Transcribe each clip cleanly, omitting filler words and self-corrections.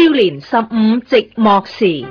年15寂寞時。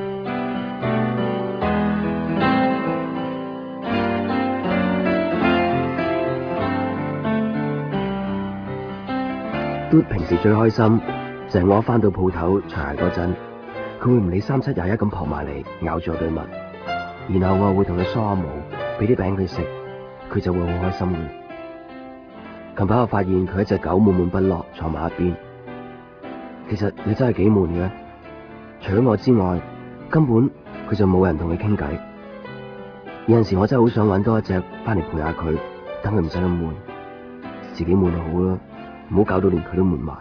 嘟平時最開心就係我一返到鋪頭除鞋嗰陣，佢會唔理3721咁撲埋嚟咬住我對襪，然後我會同佢梳下毛，俾啲餅佢食，佢就會好開心嘅。近排我發現佢一隻狗悶悶不樂坐埋一邊，其實你真係幾悶嘅，除咗我之外，根本佢就冇人同佢傾偈。有陣時我真係好想搵多一隻翻嚟陪下佢，等佢唔使咁悶，自己悶就好啦。唔好搞到連佢都悶埋。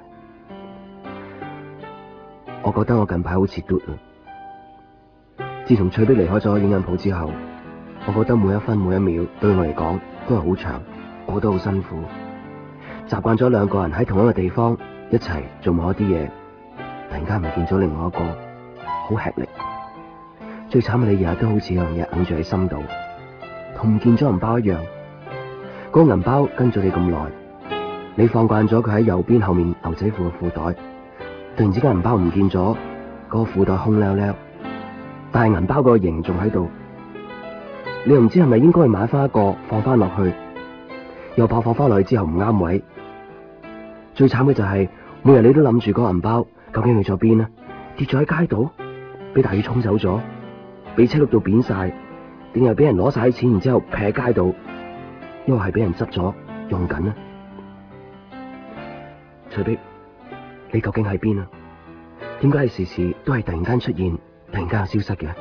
我覺得我近排好似嘟啦。自從翠碧離開咗影印鋪之後，我覺得每一分每一秒對我嚟講都係好長，我覺得好辛苦。習慣咗兩個人喺同一個地方一齊做某一啲嘢，突然間唔見咗另外一個，好吃力。最慘係你日日都好似有樣嘢揞住喺心度，同唔見咗銀包一樣。嗰個銀包跟咗你咁耐。你放慣咗佢喺右邊後面牛仔褲嘅褲袋，突然之間銀包唔見咗，嗰個褲袋空溜溜，但係銀包個形仲喺度，你又唔知係咪應該去買翻一個放翻落去，又怕放翻落去之後唔啱位。最慘嘅就係每日你都諗住嗰個銀包究竟去咗邊呢？跌咗喺街度，俾大雨沖走咗，俾車碌到扁晒，定係俾人攞晒啲錢然之後劈喺街度，因為係俾人執咗用緊呢？翠碧，你究竟喺邊啊？點解係時時都係突然間出現，突然間又消失嘅？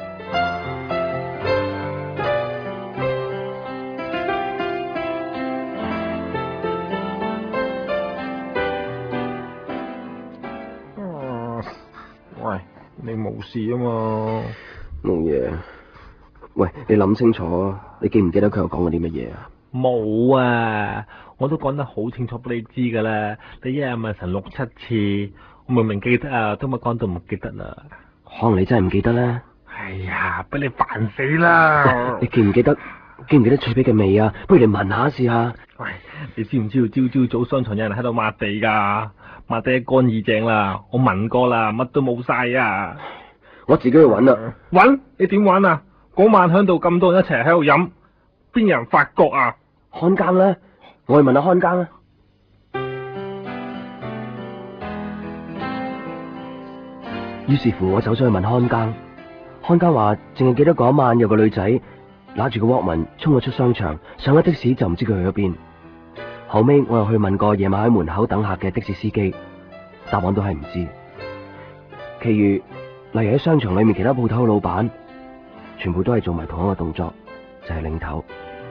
喂，你冇事啊嘛？ 冇嘢。喂，你諗清楚啊！你記唔記得佢有講過啲乜嘢啊？ 冇啊！我都講得好清楚俾你知噶啦，你一日問成6、7次，我明明記得啊，都咪講到唔記得啦。 可能你真係唔記得咧。 哎呀，俾你煩死啦！ 你記唔記得翠碧嘅味啊？不如你聞下試下。 喂，你知唔知道朝朝早商場有人喺度抹地噶？抹得一乾二淨啦，我聞過啦，乜都冇晒啊！ 我自己去搵啦。 搵？你點搵啊？嗰晚響度咁多人一齊喺度飲，邊有人發覺啊？ 看更咧，我去問下看更啦。於是乎，我走咗去問看更。看更話淨係記得嗰晚有個女仔拿住個 Walkman衝咗出商場，上咗的士就唔知佢去咗邊。後尾我又去問過夜晚喺門口等客嘅的士司機，答案都係唔知。其餘例如喺商場裏面其他鋪頭嘅老闆，全部都係做埋同一個動作，就係擰頭。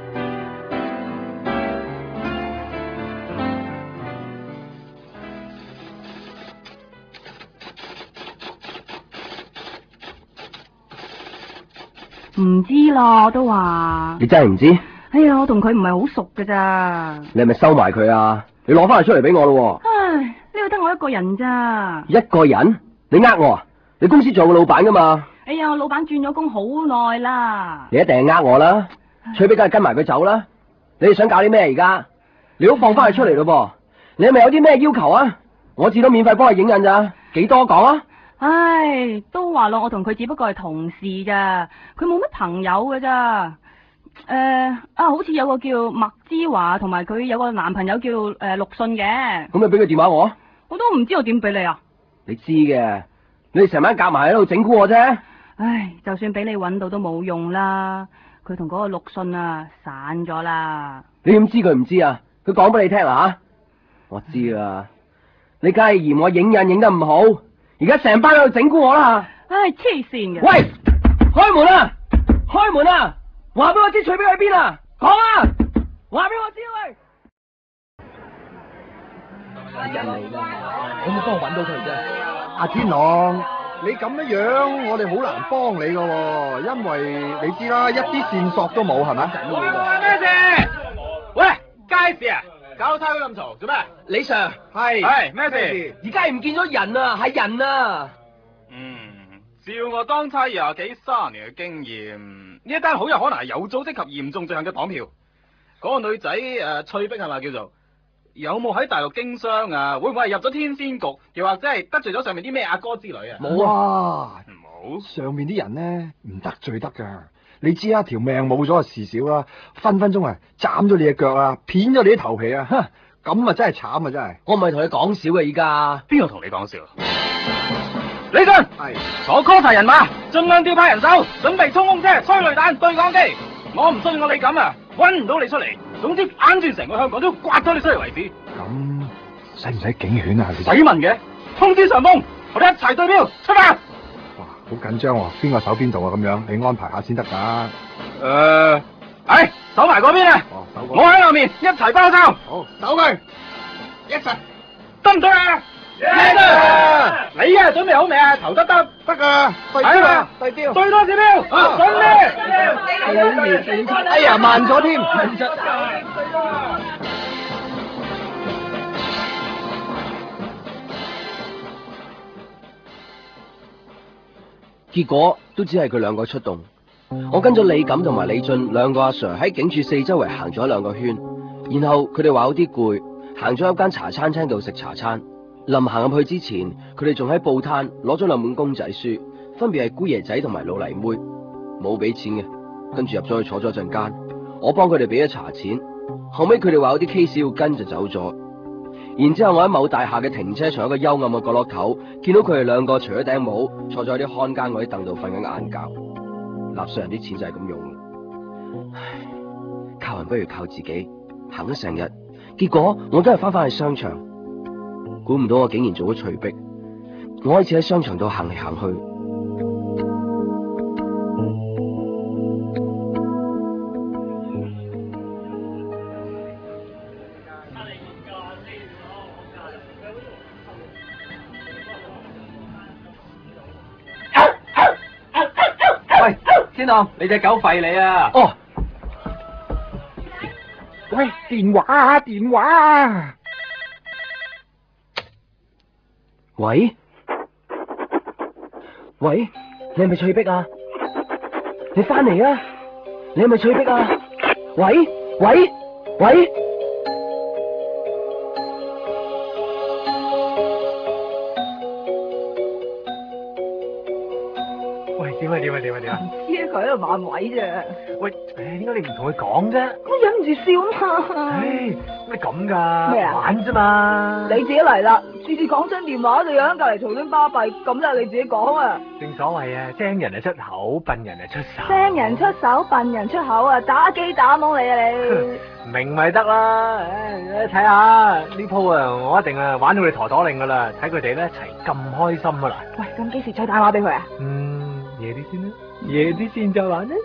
唔知咯，我都話。 你真係唔知？ 哎呀，我同佢唔係好熟㗎咋。 你係咪收埋佢啊？你攞翻佢出嚟俾我咯。 唉，呢度得我一個人咋。 一個人？你呃我啊？你公司仲有個老闆噶嘛？ 哎呀，我老闆轉咗工好耐啦。 你一定係呃我啦。翠碧梗係跟埋佢走啦。你哋想搞啲咩而家？你都放翻佢出嚟咯噃。你係咪有啲咩要求啊？我至多免費幫佢影印咋？幾多講啊？ 唉，都話咯，我同佢只不過係同事咋，佢冇乜朋友㗎咋。好似有個叫麥之華，同埋佢有個男朋友叫陸信嘅。 咁你俾佢電話我？ 我都唔知道點俾你啊。 你知嘅，你哋成晚夾埋喺度整蠱我啫。 唉，就算俾你搵到都冇用啦，佢同嗰個陸信啊散咗啦。 你點知佢唔知啊？佢講俾你聽啦。我知啦，你梗係嫌我影印影得唔好，而家成班喺度整蠱我啦。 唉，黐線嘅。 喂，開門啊！開門啊！話俾我知翠碧喺邊啊！講啊！話俾我知喂。人嚟㗎，可唔可以幫我搵到佢啫？ 阿天狼，你咁樣我哋好難幫你㗎，因為你知啦，一啲線索都冇，係咪？ 喂，咩事？喂，街市啊，搞到差佬咁嘈，做咩？ 李 Sir， 係咩事？ 而家係唔見咗人啊，係人啊！ 照我當差廿幾30年嘅經驗，呢一單好有可能係有組織及嚴重罪行嘅綁票。嗰個女仔翠碧係咪叫做？ 有冇喺大陸經商啊？會唔會係入咗天仙局，又或者係得罪咗上面啲咩阿哥之類啊？ 冇啊， 冇。 上面啲人呢，唔得罪得噶。你知啊，條命冇咗事少啦，分分鐘啊斬咗你隻腳啊，片咗你啲頭皮啊，哼，咁啊真係慘啊真係。 我唔係同你講笑嘅，依家邊個同你講笑？李信， 係坐 call 齊人馬，盡量調派人手，準備衝鋒車、催淚彈、對講機。我唔信我你咁啊，搵唔到你出嚟。總之反轉成個香港都刮咗你出嚟為止。 咁使唔使警犬啊？ 使問嘅，通知上峰，我哋一齊對標出發。 哇，好緊張喎，邊個守邊度啊？咁樣你安排下先得噶。 守埋嗰邊啊！ 哦，守我喺後面，一齊包抄。 好，守佢，一齊得唔得啊？你啊，準備好未啊？頭得得， 得噶，對係啊， 對標， 對多指標，準備。 哎呀，慢咗添。 結果都只係佢兩個出動。我跟咗李錦同埋李俊兩個阿 Sir 喺警署四周圍行咗2個圈，然後佢哋話有啲攰，行咗一間茶餐廳度食茶餐。臨行入去之前，佢哋仲喺報攤攞咗2本公仔書，分別係姑爺仔同埋老泥妹，冇俾錢嘅。跟住入咗去坐咗陣間，我幫佢哋俾咗茶錢。後尾佢哋話有啲 case 要跟就走咗。然之後我喺某大廈嘅停車場一個幽暗嘅角落頭，見到佢哋兩個除咗頂帽，坐咗喺啲看更嗰啲凳度瞓緊晏覺。納稅人啲錢就係咁用。唉，靠人不如靠自己，行咗成日，結果我都係翻去商場。估唔到我竟然做咗隨逼，我開始喺商場度行嚟行去。 喂，天堂，你隻狗吠你啊！ 哦， 喂，電話啊，電話啊！ 喂，喂，你係咪翠碧啊？你翻嚟啊！你係咪翠碧啊？喂，喂，喂！ 喂，點啊？ 唔知佢喺度扮位啫， 喂，點解你唔同佢講啫？ 我忍唔住笑嘛。 唉，咩咁噶？ 咩啊玩啫嘛。 你自己嚟啦，次次講真電話就有人隔籬嘈喧巴閉，咁就係你自己講啊。 正所謂啊，精人啊出口，笨人啊出手。 精人出手，笨人出口啊！打機打懵你啊你！ 明咪得啦，唉，睇下呢鋪啊，我一定啊玩到你陀陀令噶啦，睇佢哋咧一齊咁開心噶啦。 喂，咁幾時再打電話俾佢啊？ 夜啲先啦，夜啲先再玩啦。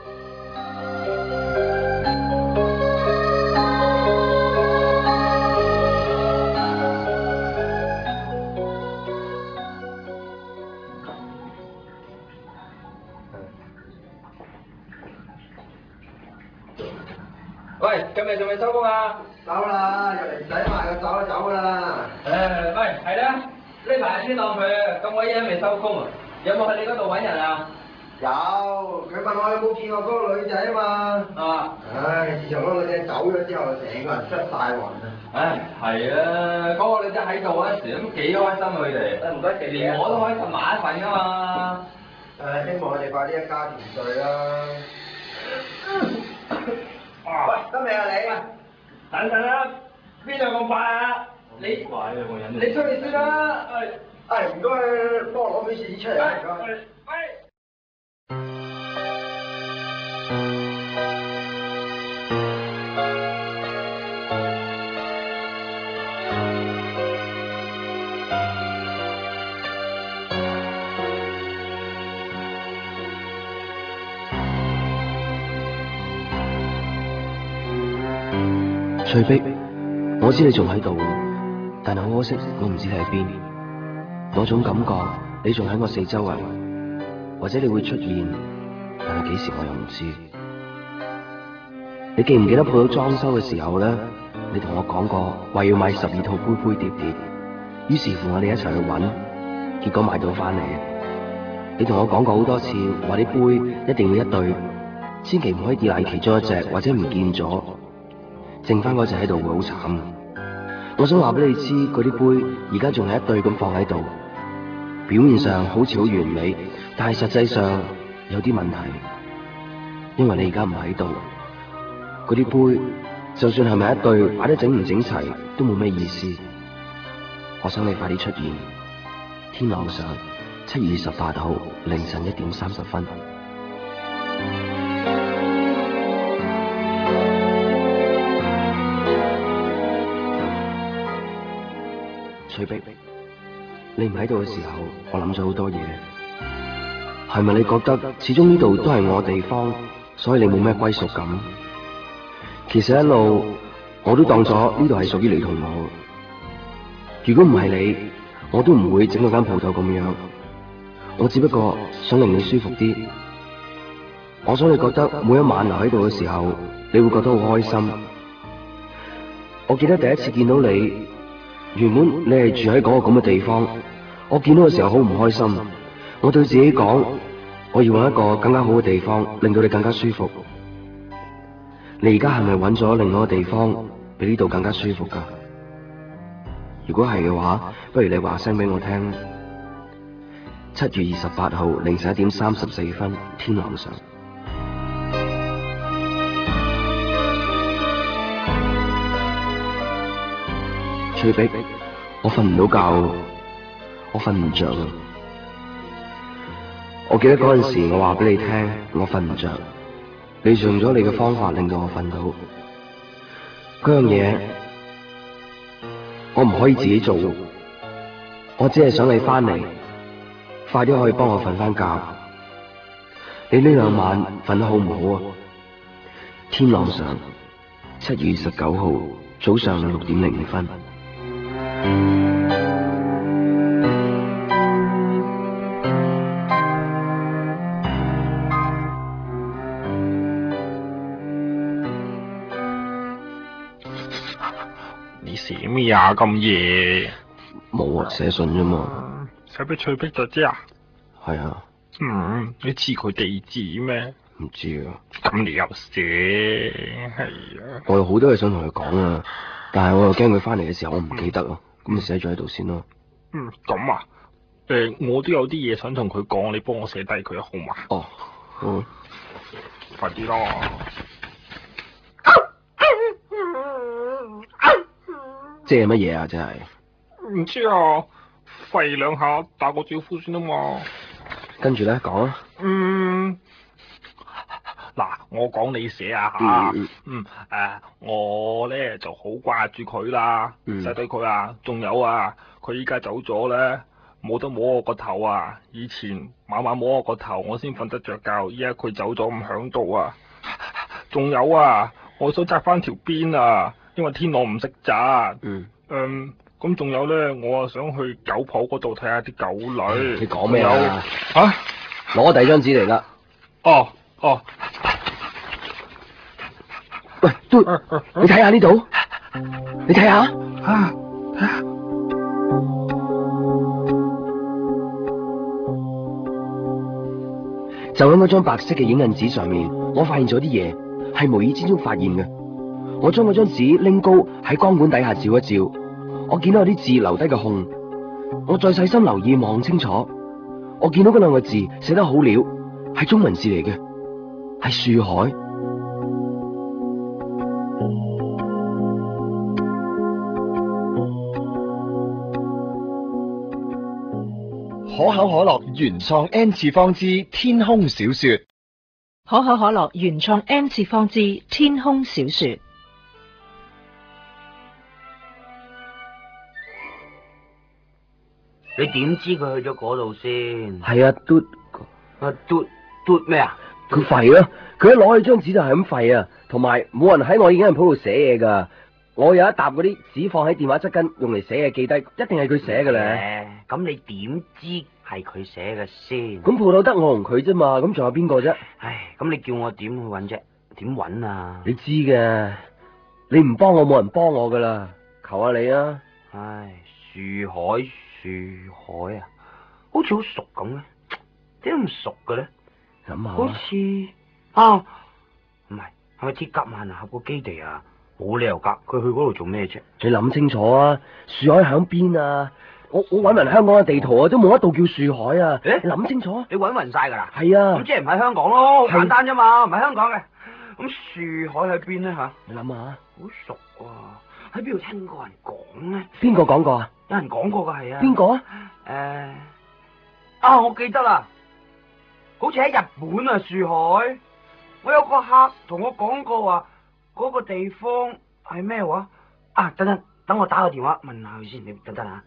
喂，今日仲未收工啊？ 走啦，入嚟唔使賣就走就走啦。 喂，係啦，呢排天當佢咁鬼嘢未收工啊？有冇去你嗰度揾人啊？ 有，佢問我有冇見過嗰個女仔啊嘛。 啊！ 唉，自從嗰個女仔走咗之後，成個人失晒魂啊！ 唉，係啊，嗰個女仔喺度嗰時咁幾開心佢哋。唔該，連我都開心埋一份噶嘛。 希望我哋快啲一家團聚啦。喂，得未啊你？ 等陣啦，邊度咁快啊？你快啊，我忍。 你出去先啦。 唔該，幫我攞杯廁紙出嚟啊！唔該。 翠碧，我知你仲喺度，但係好可惜，我唔知你喺邊。嗰種感覺，你仲喺我四周圍，或者你會出現，但係幾時我又唔知。你記唔記得鋪頭裝修嘅時候咧？你同我講過話要買12套杯杯碟碟，於是乎我哋一齊去揾，結果買到翻嚟。你同我講過好多次，話啲杯一定要一對，千祈唔可以跌爛其中一隻或者唔見咗。剩翻嗰隻喺度會好慘， 我想話俾你知，嗰啲杯而家仲係一對咁放喺度，表面上好似好完美，但係實際上有啲問題，因為你而家唔喺度。嗰啲杯就算係咪一對，擺得整唔整齊都冇咩意思。我想你快啲出現，天朗上7月28號凌晨1點30分。翠碧，你唔喺度嘅時候，我諗咗好多嘢。係咪你覺得始終呢度都係我地方，所以你冇咩歸屬感？其實一路我都當咗呢度係屬於你同我。如果唔係你，我都唔會整嗰間鋪頭咁樣。我只不過想令你舒服啲。我想你覺得每一晚留喺度嘅時候，你會覺得好開心。我記得第一次見到你，原本你係住喺嗰個咁嘅地方，我見到嘅時候好唔開心。我對自己講，我要揾一個更加好嘅地方，令到你更加舒服。你而家係咪揾咗另外一個地方，比呢度更加舒服噶？如果係嘅話，不如你話聲俾我聽。7月28號凌晨1點34分，天朗上。翠碧，我瞓唔到覺，我瞓唔着啊！我記得嗰陣時，我話俾你聽，我瞓唔着。你用咗你嘅方法令到我瞓到。嗰樣嘢，我唔可以自己做。我只係想你翻嚟，快啲可以幫我瞓翻覺。你呢2晚瞓得好唔好啊？天朗上7月29號早上6點05分。 你寫咩啊？咁夜？ 冇啊，寫信啫嘛。 寫俾翠碧就知啊？ 係啊。 你知佢地址咩？ 唔知啊。 咁你又寫？係啊。 我有好多嘢想同佢講啊，但係我又驚佢翻嚟嘅時候我唔記得啊，咁咪寫咗喺度先咯。 咁啊？我都有啲嘢想同佢講，你幫我寫低佢好嘛？ 哦，好。 快啲咯！ 即係乜嘢啊？真係唔知啊，吠2下打個招呼先啊嘛。 跟住咧講啊。 嗱，我講你寫啊吓。我咧就好掛住佢啦，寫低佢啊。仲有啊，佢依家走咗咧，冇得摸我個頭啊。以前晚晚摸我個頭，我先瞓得着覺。依家佢走咗唔響度啊。仲有啊，我想紮翻條辮啊。因為天朗唔識紮。咁仲有咧，我啊想去狗鋪嗰度睇下啲狗女。 你講咩啊？攞第2張紙嚟啦。 哦。 喂，嘟，你睇下呢度，你睇下。就喺嗰張白色嘅影印紙上面，我發現咗啲嘢，係無意之中發現嘅。我將嗰張紙拎高喺光管底下照一照，我見到有啲字留低嘅空。我再細心留意望清楚，我見到嗰2個字寫得好潦，係中文字嚟嘅，係樹海。 可口可樂原創 N 次方之天空小說。 可口可樂原創 N 次方之天空小說。 你點知佢去咗嗰度先？ 係啊，嘟咩啊？ 佢吠啊！佢一攞起張紙就係咁吠啊！同埋冇人喺我影印鋪度寫嘢噶。我有一沓嗰啲紙放喺電話側跟，用嚟寫嘅記低，一定係佢寫嘅咧。 咁你點知係佢寫嘅先？ 咁鋪頭得我同佢啫嘛，咁仲有邊個啫？ 唉，咁你叫我點去揾啫？點揾啊？ 你知嘅，你唔幫我，冇人幫我噶啦，求下你啊！ 唉，樹海啊，好似好熟咁嘅，點解咁熟嘅咧？ 諗下， 好似唔係咪鐵甲萬能俠個基地啊？ 冇理由噶，佢去嗰度做咩啫？ 你諗清楚啊！樹海響邊啊？我搵勻香港嘅地圖啊，都冇一度叫樹海啊！ 誒你諗清楚啊！ 你搵勻晒噶啦？ 係啊！ 咁即係唔喺香港咯，好簡單啫嘛，唔係香港嘅。咁樹海喺邊咧吓？ 你諗下， 好熟喎，喺邊度聽過人講咧？ 邊個講過啊？ 有人講過噶係啊。 邊個啊？ 我記得啦，好似喺日本啊，樹海。我有個客同我講過話，嗰個地方係咩話？等我打個電話問下佢先，你等等啊。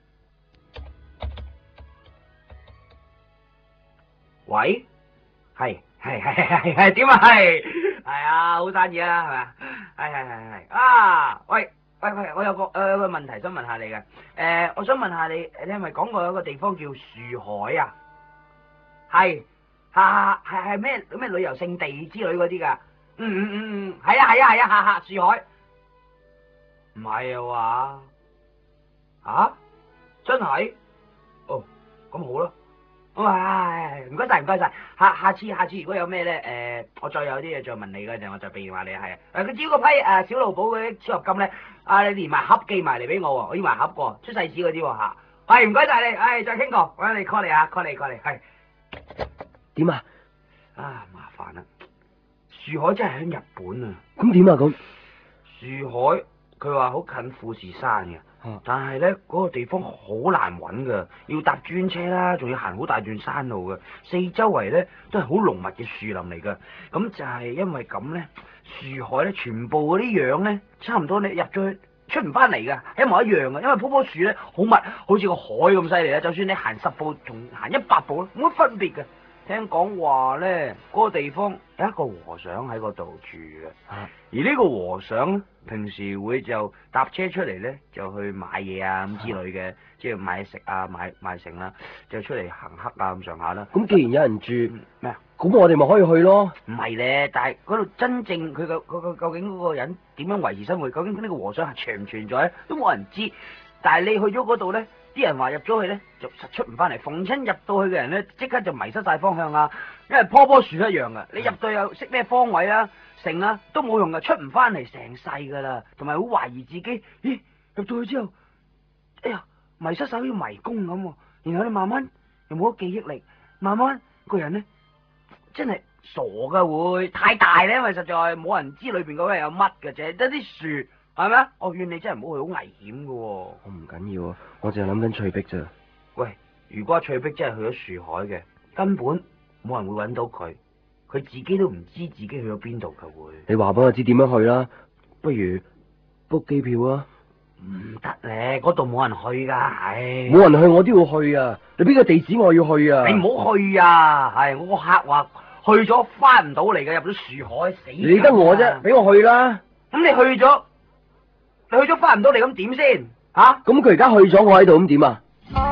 喂，係點啊？係啊，好生意啊，係咪啊？係啊！喂，我有個問題想問下你嘅。我想問下你係咪講過有個地方叫樹海啊？係咩旅遊勝地之類嗰啲噶？係啊，樹海。唔係啊話？真係？哦，咁好啦。咁唔該晒。下次如果有咩咧，我再有啲嘢再問你嗰陣，我再俾電話你。係佢只要嗰批小露寶嗰啲超合金咧，你連埋盒寄埋嚟俾我，我要埋盒過出世紙嗰啲吓。係唔該晒你，再傾過，我你 call 你啊 call 你係。 點啊？ 麻煩啦，樹海真係喺日本啊。 咁點啊？咁樹海佢話好近富士山嘅。但係咧，嗰個地方好難揾噶，要搭專車啦，仲要行好大段山路噶，四周圍咧都係好濃密嘅樹林嚟噶。咁就係因為咁咧，樹海咧全部嗰啲樣咧，差唔多你入咗去出唔翻嚟噶，一模一樣噶。因為棵樹咧好密，好似個海咁犀利啦。就算你行10步同行100步冇乜分別嘅。聽講話咧，嗰個地方有一個和尚喺嗰度住嘅，而呢個和尚咧，平時會就搭車出嚟咧，就去買嘢啊咁之類嘅，即係買食啊，買成啦，就出嚟行乞啊咁上下啦。 咁既然有人住咩啊？ 咁我哋咪可以去咯。 唔係咧，但係嗰度真正佢究竟嗰個人點樣維持生活？究竟呢個和尚係存唔存在都冇人知。但係你去咗嗰度咧，啲人話入咗去咧就實出唔翻嚟，逢親入到去嘅人咧即刻就迷失晒方向啊！因為棵樹一樣噶，你入到又識咩方位啊、成啊都冇用噶，出唔翻嚟成世噶啦，同埋好懷疑自己，咦入到去之後，哎呀迷失晒好似迷宮咁，然後你慢慢又冇咗記憶力，慢慢個人咧真係傻噶，會太大咧，因為實在冇人知裏邊嗰個有乜嘅啫，得啲樹。係咪啊？我勸你真係唔好去，好危險噶。我唔緊要啊，我淨係諗緊翠碧咋。 喂，如果翠碧真係去咗樹海嘅，根本冇人會揾到佢，佢自己都唔知自己去咗邊度噶會。 你話俾我知點樣去啦？不如 book 機票啊？ 唔得咧，嗰度冇人去噶，係。 冇人去我都要去啊！你俾個地址我要去啊！ 你唔好去啊！係我個客話去咗翻唔到嚟嘅，入咗樹海死。 你得我啫，俾我去啦！ 咁你去咗？你去咗翻唔到嚟咁點先？ 咁佢而家去咗，我喺度咁點啊？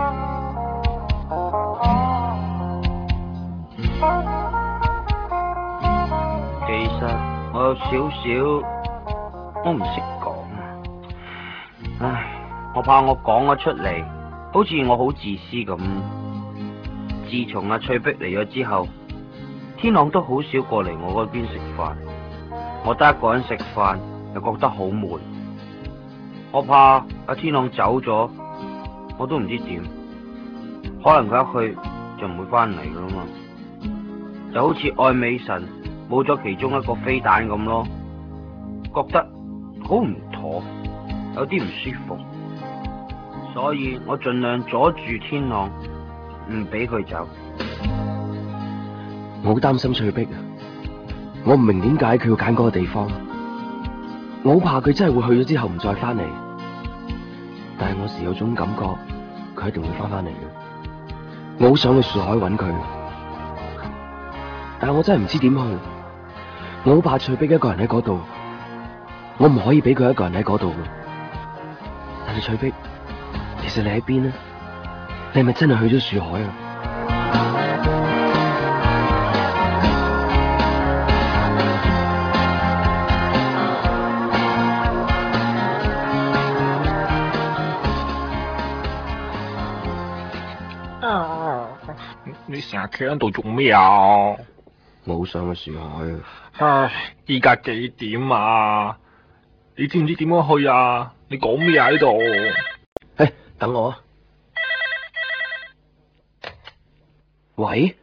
其實我有少少，我唔識講啊。唉，我怕我講咗出嚟，好似我好自私咁。自從阿翠碧嚟咗之後，天朗都好少過嚟我嗰邊食飯，我得一個人食飯又覺得好悶。我怕阿天朗走咗，我都唔知點，可能佢一去就唔會翻嚟噶啦嘛，就好似愛美神冇咗其中一個飛彈咁咯，覺得好唔妥，有啲唔舒服，所以我盡量阻住天朗，唔俾佢走。 我好擔心翠碧啊，我唔明點解佢要揀嗰個地方。我好怕佢真係會去咗之後唔再翻嚟，但係我時有種感覺，佢一定會翻嚟嘅。我好想去樹海揾佢，但係我真係唔知點去。我好怕翠碧一個人喺嗰度，我唔可以俾佢一個人喺嗰度嘅。但係翠碧，其實你喺邊呢？你係咪真係去咗樹海啊？ 你成日企喺度做咩啊？ 我好想去樹海啊！ 唉，依家幾點啊？ 你知唔知點樣去啊？你講咩啊喺度？ 等我啊。喂？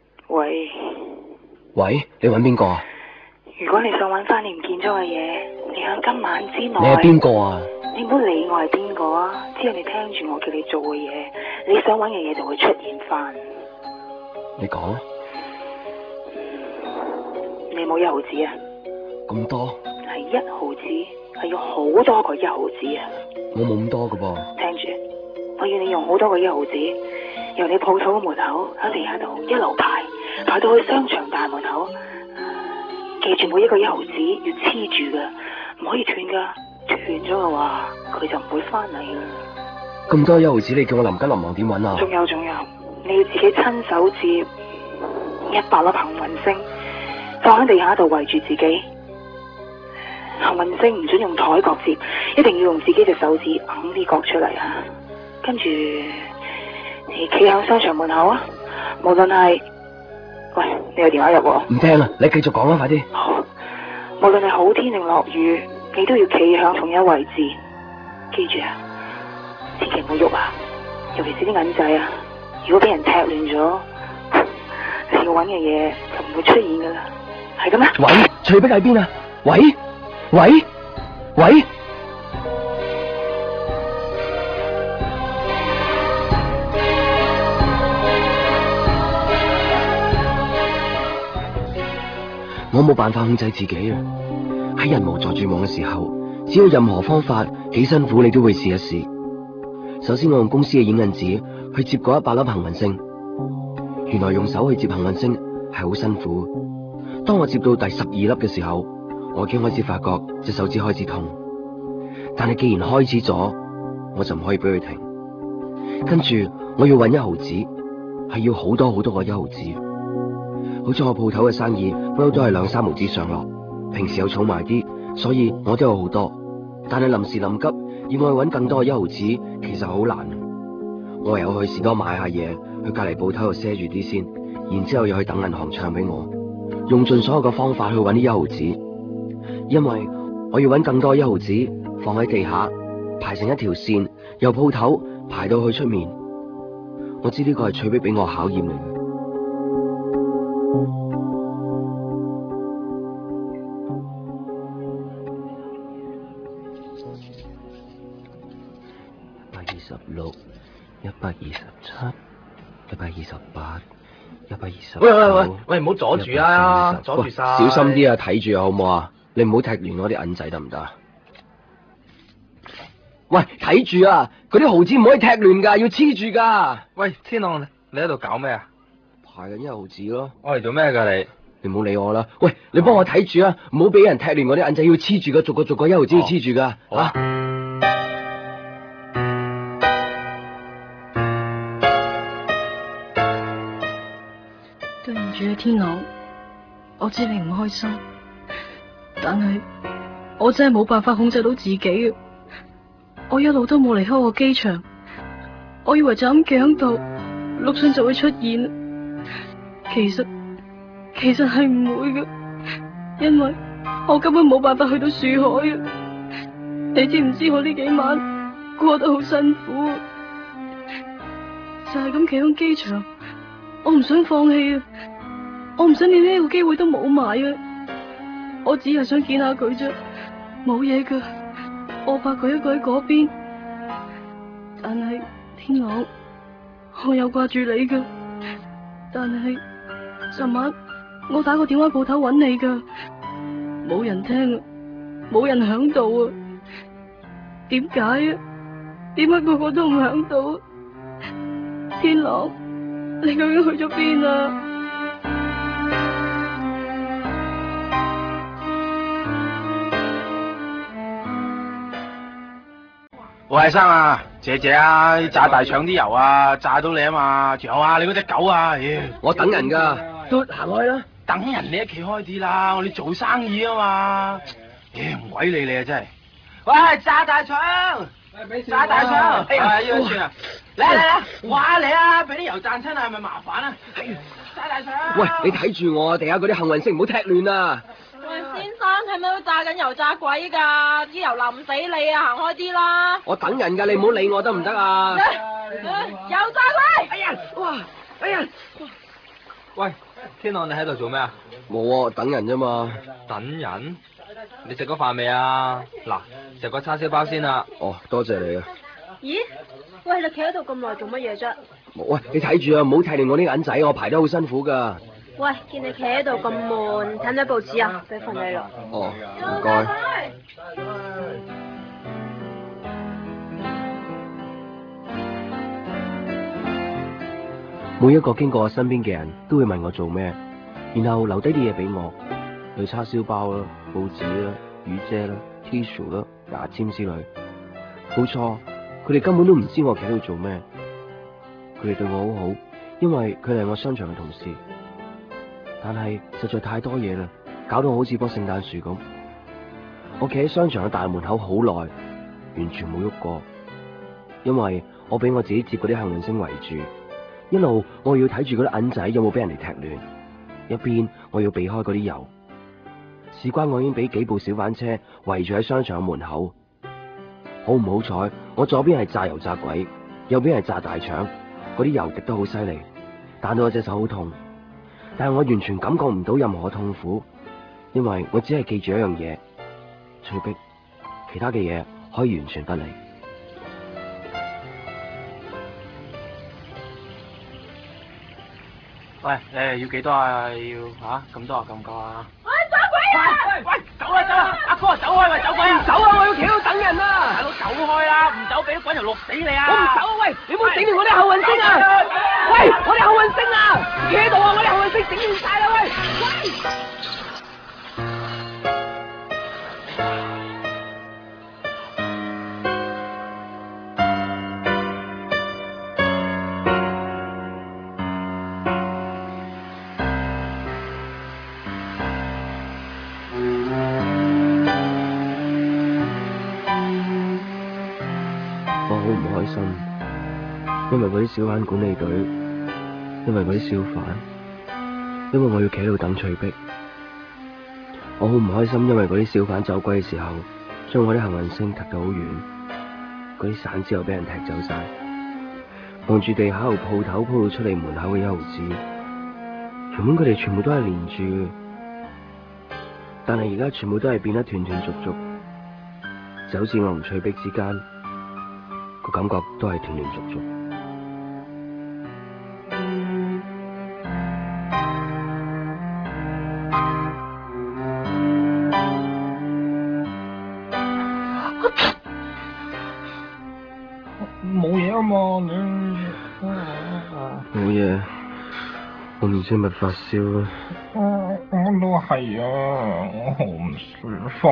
喂，你揾邊個啊？ 如果你想揾翻你唔見咗嘅嘢，你喺今晚之內。 你係邊個啊？ 你唔好理我係邊個啊！只要你聽住我叫你做嘅嘢，你想揾嘅嘢就會出現翻。 你講啊。 你有冇1毫子啊？ 咁多？ 係1毫子，係要好多個1毫子啊！ 我冇咁多噶噃。 聽住，我要你用好多個1毫子，由你鋪頭嘅門口喺地下度一路排到去商場大門口。記住每一個1毫子要黐住噶，唔可以斷噶。斷咗嘅話，佢就唔會翻嚟噶。 咁多1毫子，你叫我臨急臨忙點揾啊？ 仲有，你要自己親手接100粒幸運星，放喺地下度圍住自己。幸運星唔准用台角接，一定要用自己隻手指揞啲角出嚟啊！跟住你企喺商場門口啊，無論係，喂，你有電話入喎。 唔聽啦，你繼續講啦，快啲。 好，無論係好天定落雨，你都要企喺同一位置。記住啊，千祈唔好喐啊，尤其是啲銀仔啊，如果俾人踢亂咗，你要揾嘅嘢就唔會出現噶啦，係咁啊。 喂，翠碧喺邊啊？喂？我冇辦法控制自己啊！喺人無助絕望嘅時候，只要任何方法，幾辛苦你都會試一試。首先，我用公司嘅影印紙去接嗰100粒幸運星。原來用手去接幸運星係好辛苦。當我接到第12粒嘅時候，我已經開始發覺隻手指開始痛。但係既然開始咗，我就唔可以俾佢停。跟住我要搵1毫子，係要好多好多個1毫子。好似我鋪頭嘅生意不嬲都係2-3毫子上落，平時有儲埋啲，所以我都有好多。但係臨時臨急要我去搵更多嘅1毫子，其實好難。我唯有去士多買下嘢，去隔籬鋪頭度賒住啲先，然之後又去等銀行唱俾我，用盡所有嘅方法去搵啲1毫子，因為我要搵更多1毫子放喺地下，排成一條線，由鋪頭排到去出面。我知呢個係翠碧俾我考驗嚟嘅。126、127、128、129。 喂，唔好阻住啊！阻住晒。 小心啲啊，睇住啊，好唔好啊？你唔好踢亂我啲銀仔得唔得啊？喂，睇住啊！嗰啲毫子唔可以踢亂噶，要黐住噶。 喂，天朗，你喺度搞咩啊？ 排緊1毫子咯。 我嚟做咩噶你？ 你唔好理我啦。喂，你幫我睇住啊，唔好俾人踢亂我啲銀仔，要黐住噶，逐個1毫子要黐住噶。啊！ 對唔住啊，天朗，我知你唔開心，但係我真係冇辦法控制到自己啊！我一路都冇離開過機場，我以為就咁企喺度，陸遜就會出現，其實係唔會嘅，因為我根本冇辦法去到樹海啊！你知唔知我呢幾晚過得好辛苦，就係咁企喺機場。我唔想放棄啊！我唔想連呢個機會都冇埋啊！我只係想見下佢啫，冇嘢噶。我怕佢一個喺嗰邊，但係天朗，我有掛住你噶。但係尋晚我打個電話鋪頭揾你噶，冇人聽啊，冇人響度啊！點解啊？點解個個都唔響度？天朗，你究竟去咗邊啊？ 喂，阿生啊，謝謝啊，炸大腸啲油啊，炸到你啊嘛，仲有啊，你嗰隻狗啊， 我等人噶，都行開啦。 等人你一企開啲啦，我哋做生意啊嘛，唔鬼理你啊真係。喂，炸大腸，炸大腸，呢個算啊。嚟，哇嚟啊！俾啲油彈親啊，係咪麻煩啊？炸大腸！ 喂，你睇住我，地下嗰啲幸運星唔好踢亂啊！ 喂，先生，係係咪都炸緊油炸鬼㗎？啲油淋死你啊！行開啲啦！ 我等人㗎，你唔好理我得唔得啊？ 油炸鬼！ 哎呀，哇！哎呀！喂，天朗，你喺度做咩啊？ 冇啊，等人啫嘛。 等人？你食咗飯未啊？嗱，食個叉燒包先啦。 哦，多謝你啊。 咦？喂，你企喺度咁耐做乜嘢啫？ 喂，你睇住啊，唔好踢亂我啲銀仔，我排得好辛苦㗎。 喂，見你企喺度咁悶，睇唔睇報紙啊？俾份你咯。 哦，唔該。每一個經過我身邊嘅人都會問我做咩，然後留低啲嘢俾我，有叉燒包啦、報紙啦、雨遮啦、tissue 啦、牙籤之類。冇錯，佢哋根本都唔知我企喺度做咩。佢哋對我好好，因為佢哋係我商場嘅同事。但係實在太多嘢啦，搞到我好似棵聖誕樹咁。我企喺商場嘅大門口好耐，完全冇喐過，因為我俾我自己接嗰啲幸運星圍住。一路我要睇住嗰啲銀仔有冇俾人哋踢亂，一邊我要避開嗰啲油。事關我已經俾幾部小販車圍住喺商場嘅門口。好唔好彩，我左邊係炸油炸鬼，右邊係炸大腸，嗰啲油滴得好犀利，彈到我隻手好痛。但係我完全感覺唔到任何痛苦，因為我只係記住一樣嘢，翠碧，其他嘅嘢可以完全不理。 喂，要幾多啊？要咁多啊？夠唔夠啊？ 喂，走鬼啊！ 喂，走啦！阿哥走開喂，走鬼啊！ 走啊！我要企喺度等人啊！ 大佬走開啦！唔走俾啲滾油淥死你啊！ 我唔走啊！喂，你唔好整亂我啲後運星啊！喂，我啲後運星啊！企喺度啊！我啲後運星整亂晒啦！喂！因為嗰啲小販管理隊，因為嗰啲小販，因為我要企喺度等翠碧，我好唔開心。因為嗰啲小販走鬼嘅時候，將我啲幸運星踢到好遠，嗰啲散紙又俾人踢走晒。望住地下度鋪頭鋪到出嚟門口嘅1毫紙，原本佢哋全部都係連住嘅，但係而家全部都係變得斷斷續續，就好似我同翠碧之間個感覺都係斷斷續續。 冇嘢啊嘛， 冇嘢，我唔知係咪發燒啊。 我都係啊，我好唔舒服。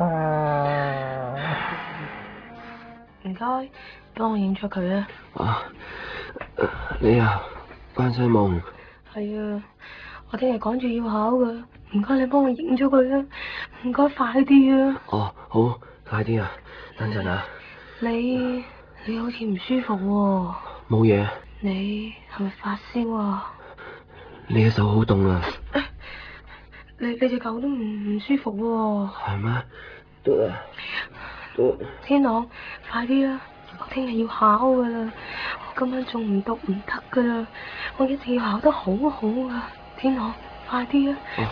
唔該，幫我影咗佢啊。 啊，你啊，關西夢。 係啊，我聽日趕住要考噶，唔該你幫我影咗佢啊，唔該快啲啊。 哦，好，快啲啊，等陣啊。 你好似唔舒服喎。 冇嘢。 你係咪發燒啊？ 你嘅手好凍啊。 你隻狗都唔舒服喎。 係咩？得啊。 天朗，快啲啦！我聽日要考噶啦，我今晚仲唔讀唔得噶啦，我一定要考得好好噶。天朗，快啲啊！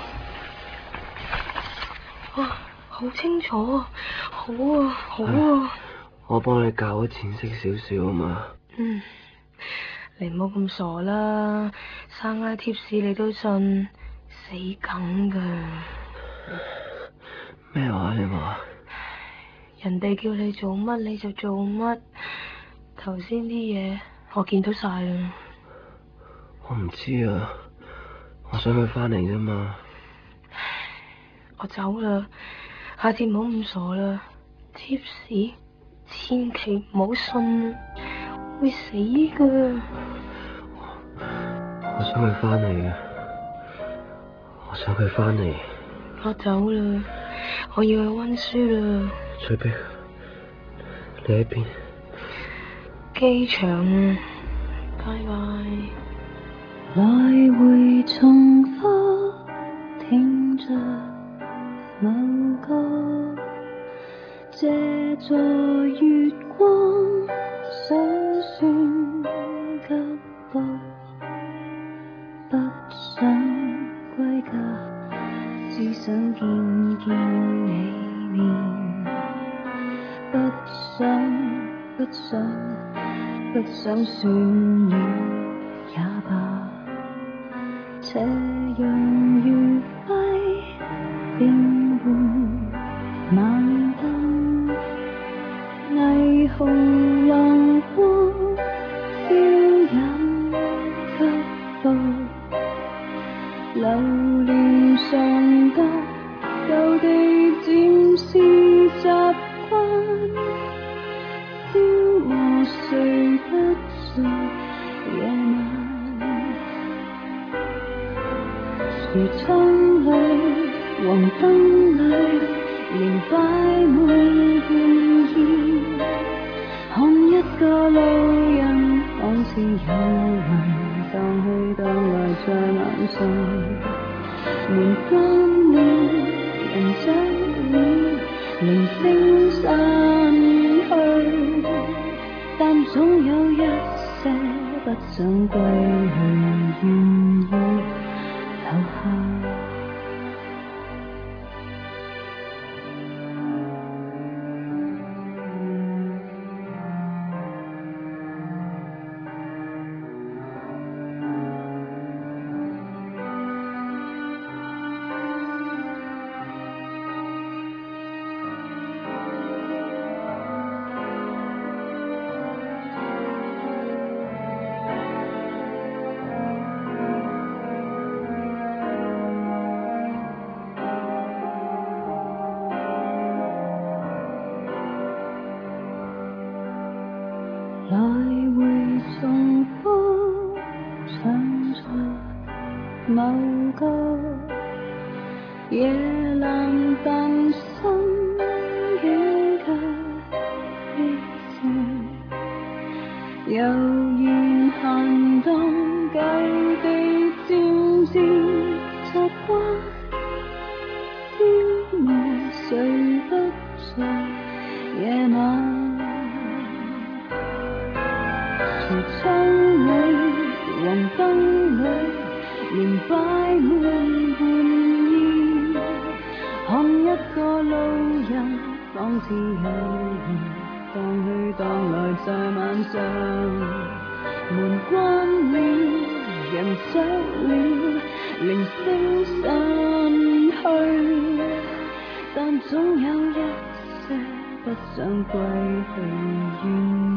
哇，好清楚啊！好啊，好啊！ 我幫你校得淺色少少啊嘛。 你唔好咁傻啦，生拉貼士你都信，死梗噶。 咩話你話？ 人哋叫你做乜你就做乜，頭先啲嘢我見到晒啦。 我唔知啊，我想佢翻嚟啫嘛。 我走啦，下次唔好咁傻啦。貼士千祈唔好信啊，會死噶。 我想佢翻嚟啊！我想佢翻嚟。 我走啦，我要去溫書啦。 翠碧，你喺邊？ 機場啊，拜拜。 來回重複聽着某坐月光，數算急步，不想歸家，只想見見你面，不想算了也罷，斜陽餘暉變換晚燈，霓虹浪光飄引急步，流連上街，舊地漸是習慣，消磨睡不睡夜晚，櫥窗裏黃燈裏連擺滿倦意，看一個路人仿似有雲蕩去蕩來在晚上，門關了人走了，鈴聲散去，但總有一些不想歸去，願意留下。來回重複唱着某歌，夜闌但心境卻悲傷，悠然閒蕩舊地漸漸習慣，消磨睡不着夜晚。櫥窗裏黃燈裏連擺滿倦意，看一個路人仿似有緣蕩去蕩來在晚上，門關了人走了，鈴聲散去，但總有一些不想歸去，願